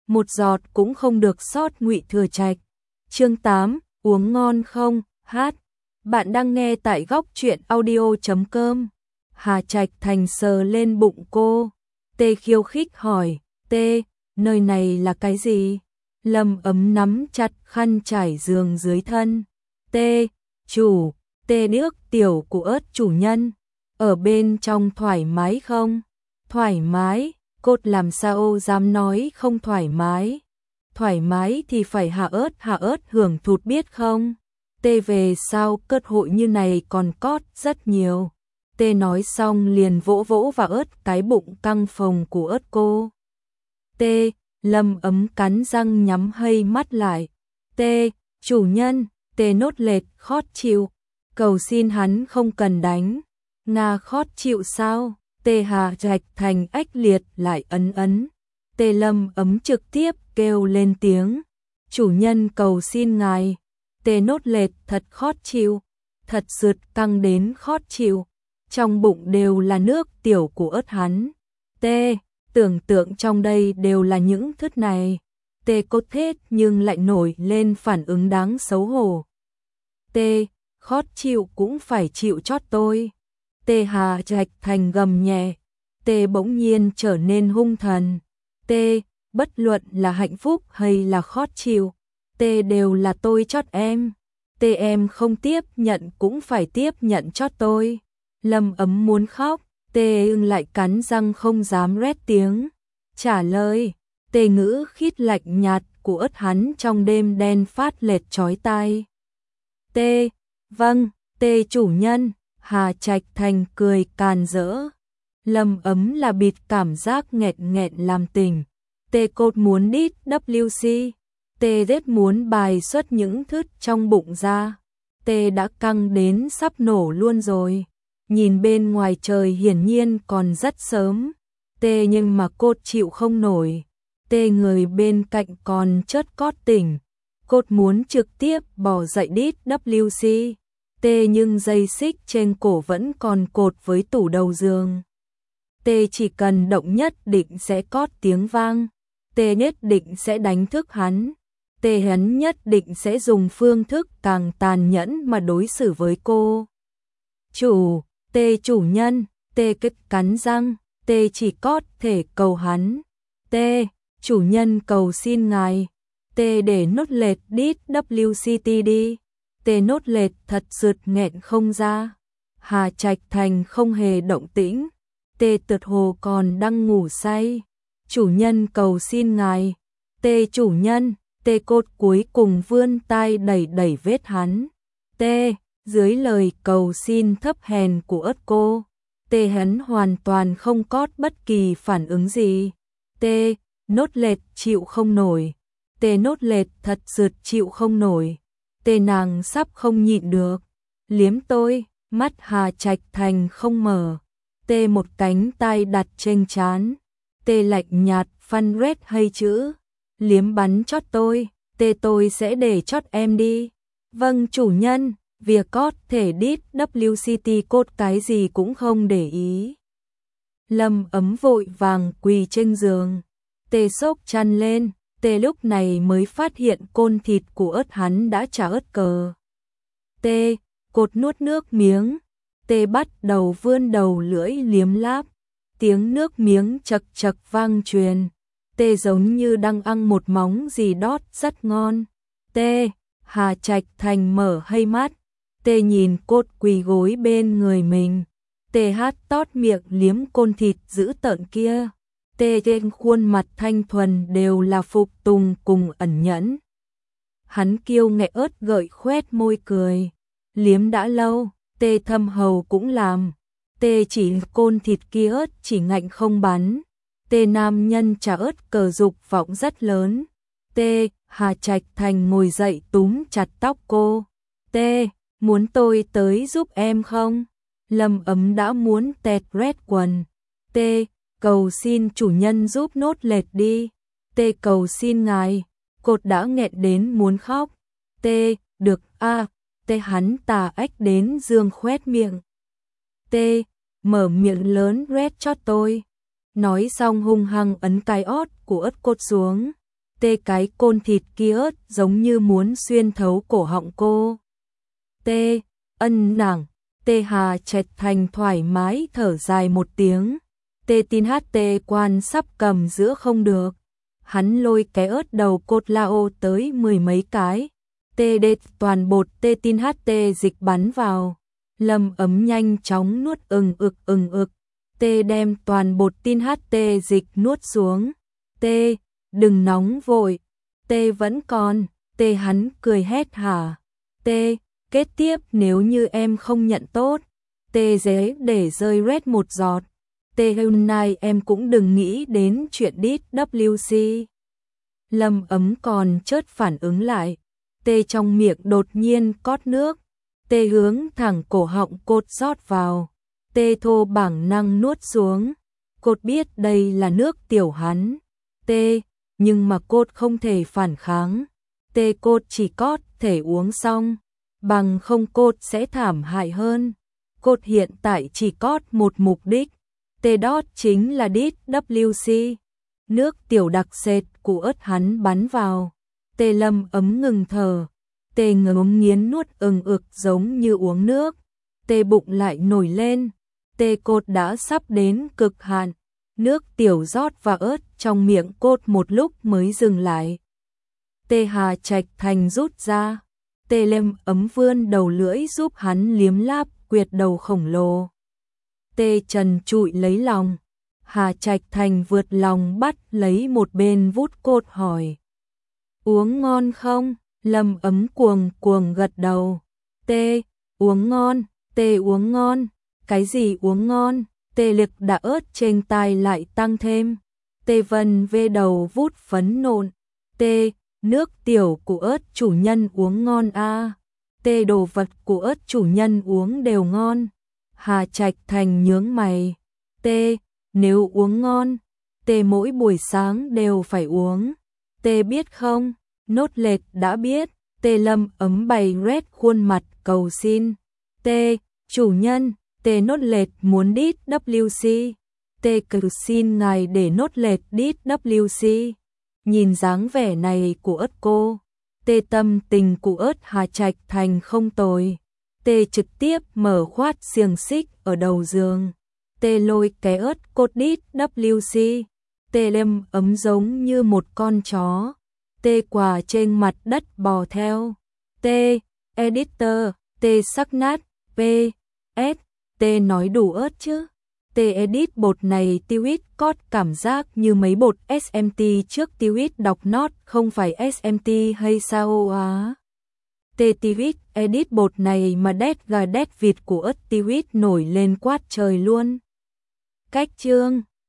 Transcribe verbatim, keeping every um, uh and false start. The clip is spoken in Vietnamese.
một giọt cũng không được sót. Ngụy Thừa Trạch. Chương tám, uống ngon không? Hát. Bạn đang nghe tại góc truyện audio chấm com. Hà Trạch Thành sờ lên bụng cô. Tê khiêu khích hỏi, Tê, nơi này là cái gì? Lâm Ấm nắm chặt khăn trải giường dưới thân. Tê, chủ, Tê nước tiểu của ớt chủ nhân. Ở bên trong thoải mái không? Thoải mái, cốt làm sao dám nói không thoải mái. Thoải mái thì phải hạ ớt hạ ớt hưởng thụ biết không? Tê về sao cơ hội như này còn cót rất nhiều. Tê nói xong liền vỗ vỗ vào ớt cái bụng căng phồng của ớt cô. Tê, Lâm Ấm cắn răng nhắm hây mắt lại. Tê, chủ nhân, Tê nốt lệt khót chịu. Cầu xin hắn không cần đánh. Nga khót chịu sao? Tê Hà Trạch Thành ách liệt lại ấn ấn. Tê Lâm Ấm trực tiếp kêu lên tiếng. Chủ nhân cầu xin ngài. Tê nốt lệt thật khót chịu. Thật sượt căng đến khót chịu. Trong bụng đều là nước tiểu của ớt hắn. Tê, tưởng tượng trong đây đều là những thứ này. Tê cốt thết nhưng lại nổi lên phản ứng đáng xấu hổ. Tê, khót chịu cũng phải chịu chót tôi. Tê Hà Trạch Thành gầm nhẹ. Tê bỗng nhiên trở nên hung thần. Tê, bất luận là hạnh phúc hay là khót chịu, Tê đều là tôi chót em. Tê em không tiếp nhận cũng phải tiếp nhận chót tôi. Lâm Ấm muốn khóc. Tê ưng lại cắn răng không dám rét tiếng. Trả lời. Tê ngữ khít lạnh nhạt của ớt hắn trong đêm đen phát lệt chói tai. Tê, vâng, Tê chủ nhân. Hà Trạch Thành cười càn rỡ. Lâm Ấm là bịt cảm giác nghẹt nghẹn làm tình. Tê cốt muốn đít vê xê. Tê rất muốn bài xuất những thứ trong bụng ra. Tê đã căng đến sắp nổ luôn rồi. Nhìn bên ngoài trời hiển nhiên còn rất sớm. Tê nhưng mà cốt chịu không nổi. Tê người bên cạnh còn chớt cót tỉnh. Cốt muốn trực tiếp bỏ dậy đít vê xê. Tê nhưng dây xích trên cổ vẫn còn cột với tủ đầu giường. Tê chỉ cần động nhất định sẽ cót tiếng vang. Tê nhất định sẽ đánh thức hắn. Tê hắn nhất định sẽ dùng phương thức càng tàn nhẫn mà đối xử với cô. Chủ, Tê chủ nhân, Tê kết cắn răng, Tê chỉ cót thể cầu hắn. Tê, chủ nhân cầu xin ngài. Tê để nốt lệt đít vê xê tê đi. Tê nốt lệt thật sượt nghẹn không ra. Hà Trạch Thành không hề động tĩnh. Tê tựa hồ còn đang ngủ say. Chủ nhân cầu xin ngài. Tê chủ nhân. Tê cốt cuối cùng vươn tay đẩy đẩy vết hắn. Tê, dưới lời cầu xin thấp hèn của ớt cô. Tê hắn hoàn toàn không cót bất kỳ phản ứng gì. Tê, nốt lệt chịu không nổi. Tê nốt lệt thật sượt chịu không nổi. Tê nàng sắp không nhịn được. Liếm tôi, mắt Hà Trạch Thành không mở. Tê một cánh tay đặt trên trán. Tê lạnh nhạt phân rét hay chữ. Liếm bắn chót tôi. Tê tôi sẽ để chót em đi. Vâng chủ nhân. Việc cót thể đít vê xê tê cốt cái gì cũng không để ý. Lâm Ấm vội vàng quỳ trên giường. Tê sốc chăn lên. Tê lúc này mới phát hiện côn thịt của ớt hắn đã trả ớt cờ. Tê, cột nuốt nước miếng. Tê bắt đầu vươn đầu lưỡi liếm láp. Tiếng nước miếng chật chật vang truyền. Tê giống như đang ăn một móng gì đót rất ngon. Tê, Hà Trạch Thành mở hay mắt. Tê nhìn cốt quỳ gối bên người mình. Tê hát tót miệng liếm côn thịt dữ tợn kia. Tê trên khuôn mặt thanh thuần đều là phục tùng cùng ẩn nhẫn. Hắn kiêu nghệ ớt gợi khoét môi cười. Liếm đã lâu, Tê thâm hầu cũng làm. Tê chỉ côn thịt kia ớt chỉ ngạnh không bắn. Tê nam nhân trả ớt cờ dục vọng rất lớn. Tê, Hà Trạch Thành ngồi dậy túm chặt tóc cô. Tê, muốn tôi tới giúp em không? Lâm Ấm đã muốn tẹt rét quần. Tê, cầu xin chủ nhân giúp nốt lệt đi. Tê cầu xin ngài. Cột đã nghẹn đến muốn khóc. Tê, được a. À, Tê hắn tà ách đến dương khoét miệng. Tê, mở miệng lớn rét cho tôi. Nói xong hung hăng ấn cái ót của ớt cốt xuống. Tê cái côn thịt kia ớt giống như muốn xuyên thấu cổ họng cô. Tê, ân nàng, Tê Hà Trạch Thành thoải mái thở dài một tiếng. Tê tin hát tê quan sắp cầm giữa không được. Hắn lôi cái ớt đầu cột lao tới mười mấy cái. Tê đệt toàn bột tê tin hát tê dịch bắn vào. Lâm Ấm nhanh chóng nuốt ừng ực ừng ực. Tê đem toàn bột tin hát tê dịch nuốt xuống. Tê, đừng nóng vội. Tê vẫn còn. Tê hắn cười hét hả. Tê, kết tiếp nếu như em không nhận tốt. Tê dễ để rơi rét một giọt. Tê hôm nay em cũng đừng nghĩ đến chuyện đít vê xê. Lâm Ấm còn chớt phản ứng lại. Tê trong miệng đột nhiên cót nước. Tê hướng thẳng cổ họng cột rót vào. Tê thô bản năng nuốt xuống. Cột biết đây là nước tiểu hắn. Tê, nhưng mà cột không thể phản kháng. Tê cột chỉ cót thể uống xong. Bằng không cột sẽ thảm hại hơn. Cột hiện tại chỉ cót một mục đích. Tê đót chính là đít vê xê. Nước tiểu đặc sệt của ớt hắn bắn vào. Tê Lâm Ấm ngừng thở. Tê ngấm nghiến nuốt ừng ực giống như uống nước. Tê bụng lại nổi lên. Tê cột đã sắp đến cực hạn. Nước tiểu rót vào ớt trong miệng cột một lúc mới dừng lại. Tê Hà Trạch Thành rút ra. Tê Lâm Ấm vươn đầu lưỡi giúp hắn liếm láp quyệt đầu khổng lồ. Tê trần trụi lấy lòng. Hà Trạch Thành vượt lòng bắt lấy một bên vút cột hỏi. Uống ngon không? Lâm Ấm cuồng cuồng gật đầu. Tê, uống ngon, Tê uống ngon. Cái gì uống ngon? Tê lực đã ớt trên tai lại tăng thêm. Tê Vân vê đầu vút phấn nộn. Tê, nước tiểu của ớt chủ nhân uống ngon a. À. Tê đồ vật của ớt chủ nhân uống đều ngon. Hà Trạch Thành nhướng mày. Tê, nếu uống ngon, Tê mỗi buổi sáng đều phải uống. Tê biết không? Nốt lệt đã biết. Tê Lâm Ấm bày rét khuôn mặt cầu xin. Tê, chủ nhân, Tê nốt lệt muốn đít vê xê. Tê cầu xin ngài để nốt lệt đít vê xê. Nhìn dáng vẻ này của ớt cô. Tê tâm tình của ớt Hà Trạch Thành không tồi. Tê trực tiếp mở khoát xiềng xích ở đầu giường. Tê lôi cái ớt cột đít vê xê. Tê Lâm Ấm giống như một con chó. Tê quà trên mặt đất bò theo. Tê, editor, Tê sắc nát, P, S, Tê nói đủ ớt chứ. Tê edit bột này tiêu ít cót cảm giác như mấy bột ét em tê trước tiêu ít đọc nót không phải ét em tê hay sao á. Tê tiêu ít edit bột này mà đét gà đét vịt của ớt tiêu ít nổi lên quát trời luôn. Cách chương